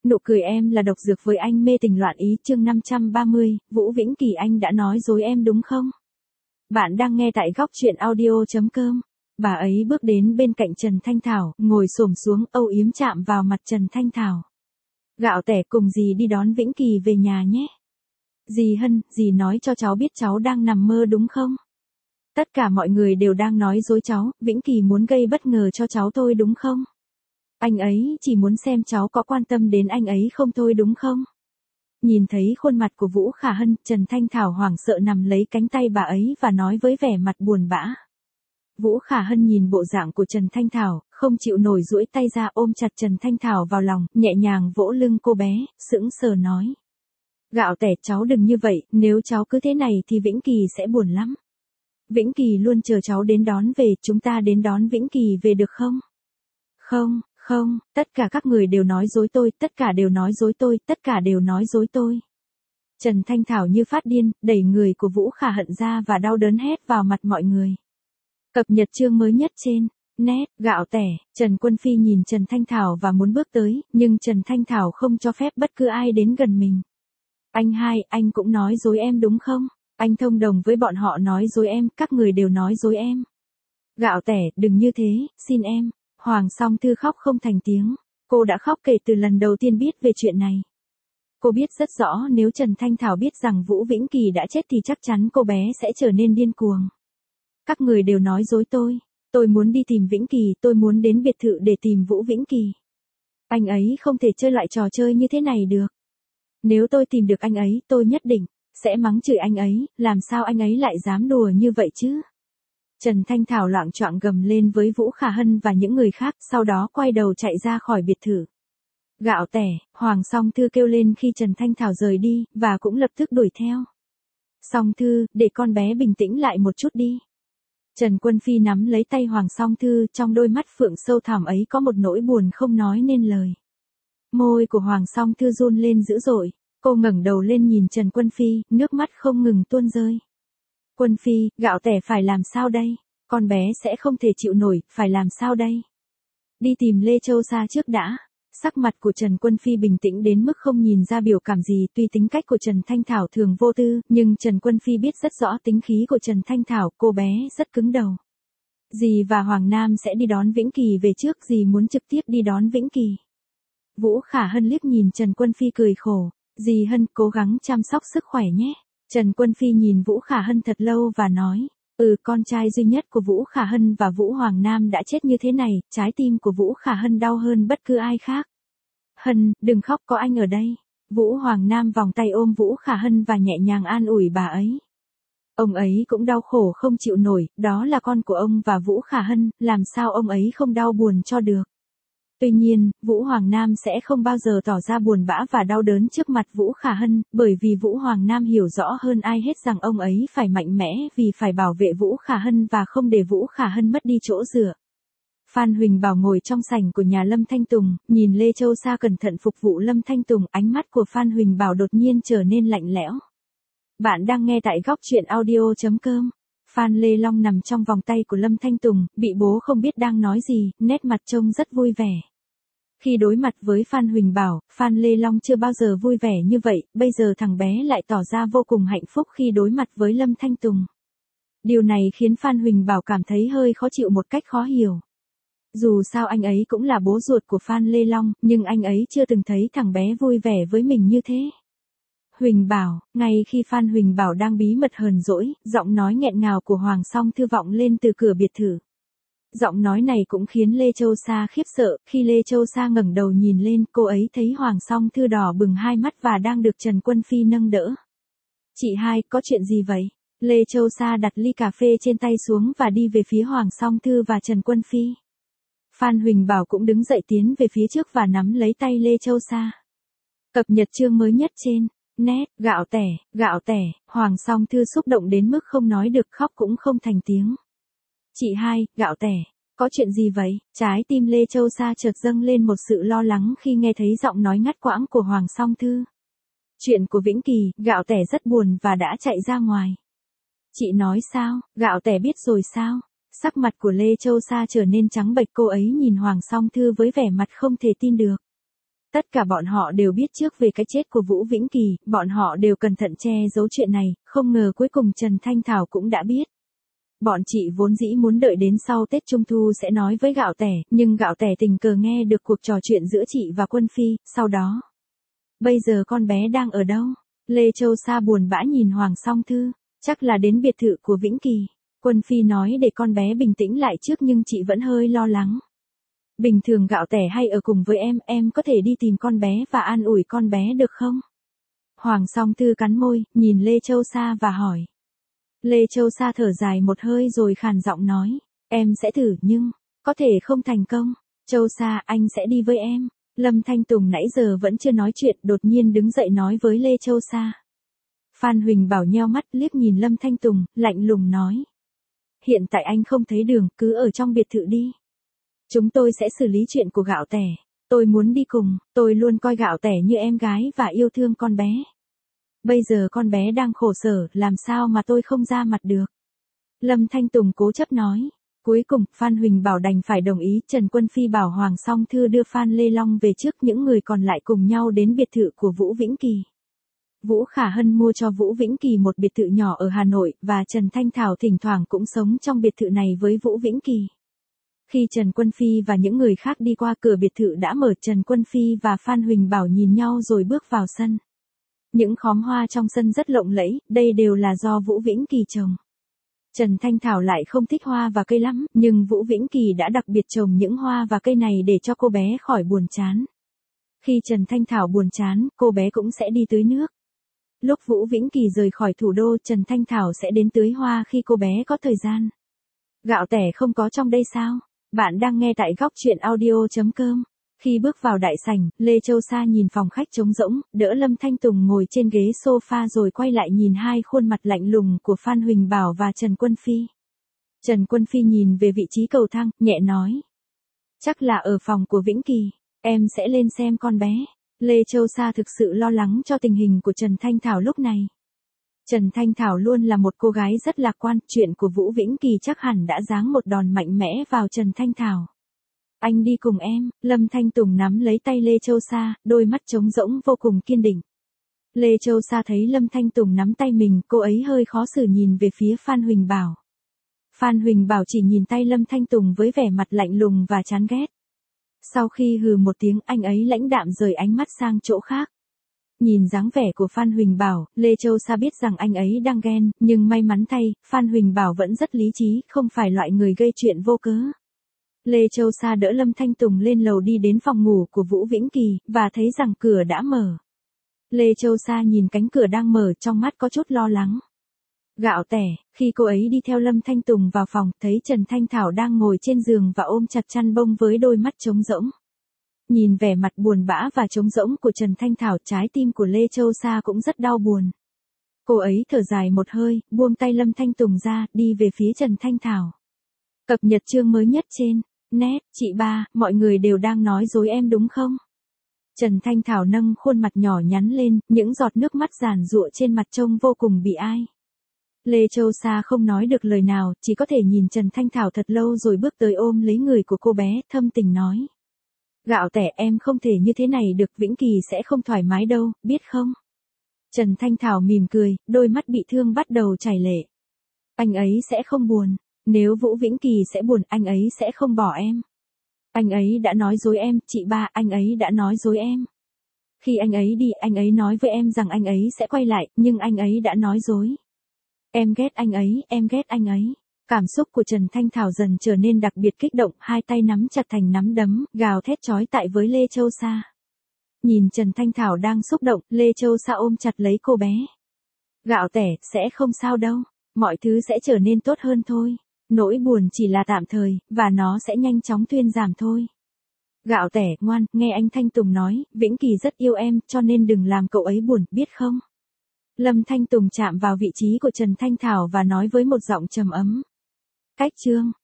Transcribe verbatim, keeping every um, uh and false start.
Nụ cười em là độc dược với anh mê tình loạn ý chương năm trăm ba mươi, Vũ Vĩnh Kỳ anh đã nói dối em đúng không? Bạn đang nghe tại góc truyện audio.com. Bà ấy bước đến bên cạnh Trần Thanh Thảo, ngồi xổm xuống âu yếm chạm vào mặt Trần Thanh Thảo. Gạo tẻ cùng dì đi đón Vĩnh Kỳ về nhà nhé. Dì Hân, dì nói cho cháu biết cháu đang nằm mơ đúng không? Tất cả mọi người đều đang nói dối cháu, Vĩnh Kỳ muốn gây bất ngờ cho cháu thôi đúng không? Anh ấy chỉ muốn xem cháu có quan tâm đến anh ấy không thôi đúng không? Nhìn thấy khuôn mặt của Vũ Khả Hân, Trần Thanh Thảo hoảng sợ nằm lấy cánh tay bà ấy và nói với vẻ mặt buồn bã. Vũ Khả Hân nhìn bộ dạng của Trần Thanh Thảo, không chịu nổi duỗi tay ra ôm chặt Trần Thanh Thảo vào lòng, nhẹ nhàng vỗ lưng cô bé, sững sờ nói. Gạo tẻ cháu đừng như vậy, nếu cháu cứ thế này thì Vĩnh Kỳ sẽ buồn lắm. Vĩnh Kỳ luôn chờ cháu đến đón về, chúng ta đến đón Vĩnh Kỳ về được không? Không. Không, tất cả các người đều nói dối tôi, tất cả đều nói dối tôi, tất cả đều nói dối tôi. Trần Thanh Thảo như phát điên, đẩy người của Vũ Khả Hân ra và đau đớn hét vào mặt mọi người. Cập nhật chương mới nhất trên net, gạo tẻ, Trần Quân Phi nhìn Trần Thanh Thảo và muốn bước tới, nhưng Trần Thanh Thảo không cho phép bất cứ ai đến gần mình. Anh hai, anh cũng nói dối em đúng không? Anh thông đồng với bọn họ nói dối em, các người đều nói dối em. Gạo tẻ, đừng như thế, xin em. Hoàng Song Thư khóc không thành tiếng, cô đã khóc kể từ lần đầu tiên biết về chuyện này. Cô biết rất rõ nếu Trần Thanh Thảo biết rằng Vũ Vĩnh Kỳ đã chết thì chắc chắn cô bé sẽ trở nên điên cuồng. Các người đều nói dối tôi, tôi muốn đi tìm Vĩnh Kỳ, tôi muốn đến biệt thự để tìm Vũ Vĩnh Kỳ. Anh ấy không thể chơi lại trò chơi như thế này được. Nếu tôi tìm được anh ấy, tôi nhất định sẽ mắng chửi anh ấy, làm sao anh ấy lại dám đùa như vậy chứ? Trần Thanh Thảo loạng choạng gầm lên với Vũ Khả Hân và những người khác, sau đó quay đầu chạy ra khỏi biệt thự. Gạo tẻ, Hoàng Song Thư kêu lên khi Trần Thanh Thảo rời đi, và cũng lập tức đuổi theo. Song Thư, để con bé bình tĩnh lại một chút đi. Trần Quân Phi nắm lấy tay Hoàng Song Thư, trong đôi mắt phượng sâu thẳm ấy có một nỗi buồn không nói nên lời. Môi của Hoàng Song Thư run lên dữ dội, cô ngẩng đầu lên nhìn Trần Quân Phi, nước mắt không ngừng tuôn rơi. Quân Phi, gạo tẻ phải làm sao đây? Con bé sẽ không thể chịu nổi, phải làm sao đây? Đi tìm Lê Châu Sa trước đã. Sắc mặt của Trần Quân Phi bình tĩnh đến mức không nhìn ra biểu cảm gì, tuy tính cách của Trần Thanh Thảo thường vô tư, nhưng Trần Quân Phi biết rất rõ tính khí của Trần Thanh Thảo, cô bé rất cứng đầu. Dì và Hoàng Nam sẽ đi đón Vĩnh Kỳ về trước, dì muốn trực tiếp đi đón Vĩnh Kỳ. Vũ Khả Hân liếc nhìn Trần Quân Phi cười khổ, dì Hân cố gắng chăm sóc sức khỏe nhé. Trần Quân Phi nhìn Vũ Khả Hân thật lâu và nói, ừ con trai duy nhất của Vũ Khả Hân và Vũ Hoàng Nam đã chết như thế này, trái tim của Vũ Khả Hân đau hơn bất cứ ai khác. Hân, đừng khóc có anh ở đây. Vũ Hoàng Nam vòng tay ôm Vũ Khả Hân và nhẹ nhàng an ủi bà ấy. Ông ấy cũng đau khổ không chịu nổi, đó là con của ông và Vũ Khả Hân, làm sao ông ấy không đau buồn cho được. Tuy nhiên, Vũ Hoàng Nam sẽ không bao giờ tỏ ra buồn bã và đau đớn trước mặt Vũ Khả Hân, bởi vì Vũ Hoàng Nam hiểu rõ hơn ai hết rằng ông ấy phải mạnh mẽ vì phải bảo vệ Vũ Khả Hân và không để Vũ Khả Hân mất đi chỗ dựa. Phan Huỳnh Bảo ngồi trong sảnh của nhà Lâm Thanh Tùng, nhìn Lê Châu Sa cẩn thận phục vụ Lâm Thanh Tùng, ánh mắt của Phan Huỳnh Bảo đột nhiên trở nên lạnh lẽo. Bạn đang nghe tại góc truyện audio.com. Phan Lê Long nằm trong vòng tay của Lâm Thanh Tùng, bị bố không biết đang nói gì, nét mặt trông rất vui vẻ. Khi đối mặt với Phan Huỳnh Bảo, Phan Lê Long chưa bao giờ vui vẻ như vậy, bây giờ thằng bé lại tỏ ra vô cùng hạnh phúc khi đối mặt với Lâm Thanh Tùng. Điều này khiến Phan Huỳnh Bảo cảm thấy hơi khó chịu một cách khó hiểu. Dù sao anh ấy cũng là bố ruột của Phan Lê Long, nhưng anh ấy chưa từng thấy thằng bé vui vẻ với mình như thế. Huỳnh Bảo, ngay khi Phan Huỳnh Bảo đang bí mật hờn dỗi, giọng nói nghẹn ngào của Hoàng Song Thư vọng lên từ cửa biệt thự. Giọng nói này cũng khiến Lê Châu Sa khiếp sợ, khi Lê Châu Sa ngẩng đầu nhìn lên, cô ấy thấy Hoàng Song Thư đỏ bừng hai mắt và đang được Trần Quân Phi nâng đỡ. Chị hai, có chuyện gì vậy? Lê Châu Sa đặt ly cà phê trên tay xuống và đi về phía Hoàng Song Thư và Trần Quân Phi. Phan Huỳnh Bảo cũng đứng dậy tiến về phía trước và nắm lấy tay Lê Châu Sa. Cập nhật chương mới nhất trên net, gạo tẻ, gạo tẻ, Hoàng Song Thư xúc động đến mức không nói được, khóc cũng không thành tiếng. Chị hai, gạo tẻ, có chuyện gì vậy? Trái tim Lê Châu Sa chợt dâng lên một sự lo lắng khi nghe thấy giọng nói ngắt quãng của Hoàng Song Thư. Chuyện của Vĩnh Kỳ, gạo tẻ rất buồn và đã chạy ra ngoài. Chị nói sao, gạo tẻ biết rồi sao? Sắc mặt của Lê Châu Sa trở nên trắng bệch, cô ấy nhìn Hoàng Song Thư với vẻ mặt không thể tin được. Tất cả bọn họ đều biết trước về cái chết của Vũ Vĩnh Kỳ, bọn họ đều cẩn thận che giấu chuyện này, không ngờ cuối cùng Trần Thanh Thảo cũng đã biết. Bọn chị vốn dĩ muốn đợi đến sau Tết Trung Thu sẽ nói với Gạo Tẻ, nhưng Gạo Tẻ tình cờ nghe được cuộc trò chuyện giữa chị và Quân Phi, sau đó. Bây giờ con bé đang ở đâu? Lê Châu Sa buồn bã nhìn Hoàng Song Thư, chắc là đến biệt thự của Vĩnh Kỳ. Quân Phi nói để con bé bình tĩnh lại trước nhưng chị vẫn hơi lo lắng. Bình thường Gạo Tẻ hay ở cùng với em, em có thể đi tìm con bé và an ủi con bé được không? Hoàng Song Thư cắn môi, nhìn Lê Châu Sa và hỏi. Lê Châu Sa thở dài một hơi rồi khàn giọng nói, em sẽ thử nhưng, có thể không thành công. Châu Sa, anh sẽ đi với em. Lâm Thanh Tùng nãy giờ vẫn chưa nói chuyện, đột nhiên đứng dậy nói với Lê Châu Sa. Phan Huỳnh Bảo nheo mắt liếc nhìn Lâm Thanh Tùng, lạnh lùng nói. Hiện tại anh không thấy đường, cứ ở trong biệt thự đi. Chúng tôi sẽ xử lý chuyện của Gạo Tẻ. Tôi muốn đi cùng, tôi luôn coi Gạo Tẻ như em gái và yêu thương con bé. Bây giờ con bé đang khổ sở, làm sao mà tôi không ra mặt được. Lâm Thanh Tùng cố chấp nói. Cuối cùng, Phan Huỳnh Bảo đành phải đồng ý, Trần Quân Phi bảo Hoàng Song Thư đưa Phan Lê Long về trước, những người còn lại cùng nhau đến biệt thự của Vũ Vĩnh Kỳ. Vũ Khả Hân mua cho Vũ Vĩnh Kỳ một biệt thự nhỏ ở Hà Nội, và Trần Thanh Thảo thỉnh thoảng cũng sống trong biệt thự này với Vũ Vĩnh Kỳ. Khi Trần Quân Phi và những người khác đi qua cửa biệt thự đã mở, Trần Quân Phi và Phan Huỳnh Bảo nhìn nhau rồi bước vào sân. Những khóm hoa trong sân rất lộng lẫy, đây đều là do Vũ Vĩnh Kỳ trồng. Trần Thanh Thảo lại không thích hoa và cây lắm, nhưng Vũ Vĩnh Kỳ đã đặc biệt trồng những hoa và cây này để cho cô bé khỏi buồn chán. Khi Trần Thanh Thảo buồn chán, cô bé cũng sẽ đi tưới nước. Lúc Vũ Vĩnh Kỳ rời khỏi thủ đô, Trần Thanh Thảo sẽ đến tưới hoa khi cô bé có thời gian. Gạo Tẻ không có trong đây sao? Bạn đang nghe tại góc truyện audio chấm com. Khi bước vào đại sảnh, Lê Châu Sa nhìn phòng khách trống rỗng, đỡ Lâm Thanh Tùng ngồi trên ghế sofa rồi quay lại nhìn hai khuôn mặt lạnh lùng của Phan Huỳnh Bảo và Trần Quân Phi. Trần Quân Phi nhìn về vị trí cầu thang, nhẹ nói. Chắc là ở phòng của Vĩnh Kỳ, em sẽ lên xem con bé. Lê Châu Sa thực sự lo lắng cho tình hình của Trần Thanh Thảo lúc này. Trần Thanh Thảo luôn là một cô gái rất lạc quan, chuyện của Vũ Vĩnh Kỳ chắc hẳn đã giáng một đòn mạnh mẽ vào Trần Thanh Thảo. Anh đi cùng em, Lâm Thanh Tùng nắm lấy tay Lê Châu Sa, đôi mắt trống rỗng vô cùng kiên định. Lê Châu Sa thấy Lâm Thanh Tùng nắm tay mình, cô ấy hơi khó xử nhìn về phía Phan Huỳnh Bảo. Phan Huỳnh Bảo chỉ nhìn tay Lâm Thanh Tùng với vẻ mặt lạnh lùng và chán ghét. Sau khi hừ một tiếng, anh ấy lãnh đạm rời ánh mắt sang chỗ khác. Nhìn dáng vẻ của Phan Huỳnh Bảo, Lê Châu Sa biết rằng anh ấy đang ghen, nhưng may mắn thay, Phan Huỳnh Bảo vẫn rất lý trí, không phải loại người gây chuyện vô cớ. Lê Châu Sa đỡ Lâm Thanh Tùng lên lầu đi đến phòng ngủ của Vũ Vĩnh Kỳ, và thấy rằng cửa đã mở. Lê Châu Sa nhìn cánh cửa đang mở, trong mắt có chút lo lắng. Gạo Tẻ, khi cô ấy đi theo Lâm Thanh Tùng vào phòng, thấy Trần Thanh Thảo đang ngồi trên giường và ôm chặt chăn bông với đôi mắt trống rỗng. Nhìn vẻ mặt buồn bã và trống rỗng của Trần Thanh Thảo, trái tim của Lê Châu Sa cũng rất đau buồn. Cô ấy thở dài một hơi, buông tay Lâm Thanh Tùng ra, đi về phía Trần Thanh Thảo. Cập nhật chương mới nhất trên net, chị ba, mọi người đều đang nói dối em đúng không? Trần Thanh Thảo nâng khuôn mặt nhỏ nhắn lên, những giọt nước mắt giàn giụa trên mặt trông vô cùng bi ai. Lê Châu Sa không nói được lời nào, chỉ có thể nhìn Trần Thanh Thảo thật lâu rồi bước tới ôm lấy người của cô bé, thâm tình nói. Gạo Tẻ, em không thể như thế này được, Vĩnh Kỳ sẽ không thoải mái đâu, biết không? Trần Thanh Thảo mỉm cười, đôi mắt bị thương bắt đầu chảy lệ. Anh ấy sẽ không buồn. Nếu Vũ Vĩnh Kỳ sẽ buồn, anh ấy sẽ không bỏ em. Anh ấy đã nói dối em, chị ba, anh ấy đã nói dối em. Khi anh ấy đi, anh ấy nói với em rằng anh ấy sẽ quay lại, nhưng anh ấy đã nói dối. Em ghét anh ấy, em ghét anh ấy. Cảm xúc của Trần Thanh Thảo dần trở nên đặc biệt kích động, hai tay nắm chặt thành nắm đấm, gào thét chói tai với Lê Châu Sa. Nhìn Trần Thanh Thảo đang xúc động, Lê Châu Sa ôm chặt lấy cô bé. Gạo Tẻ, sẽ không sao đâu, mọi thứ sẽ trở nên tốt hơn thôi. Nỗi buồn chỉ là tạm thời, và nó sẽ nhanh chóng thuyên giảm thôi. Gạo Tẻ, ngoan, nghe anh Thanh Tùng nói, Vĩnh Kỳ rất yêu em, cho nên đừng làm cậu ấy buồn, biết không? Lâm Thanh Tùng chạm vào vị trí của Trần Thanh Thảo và nói với một giọng trầm ấm. Cách chương.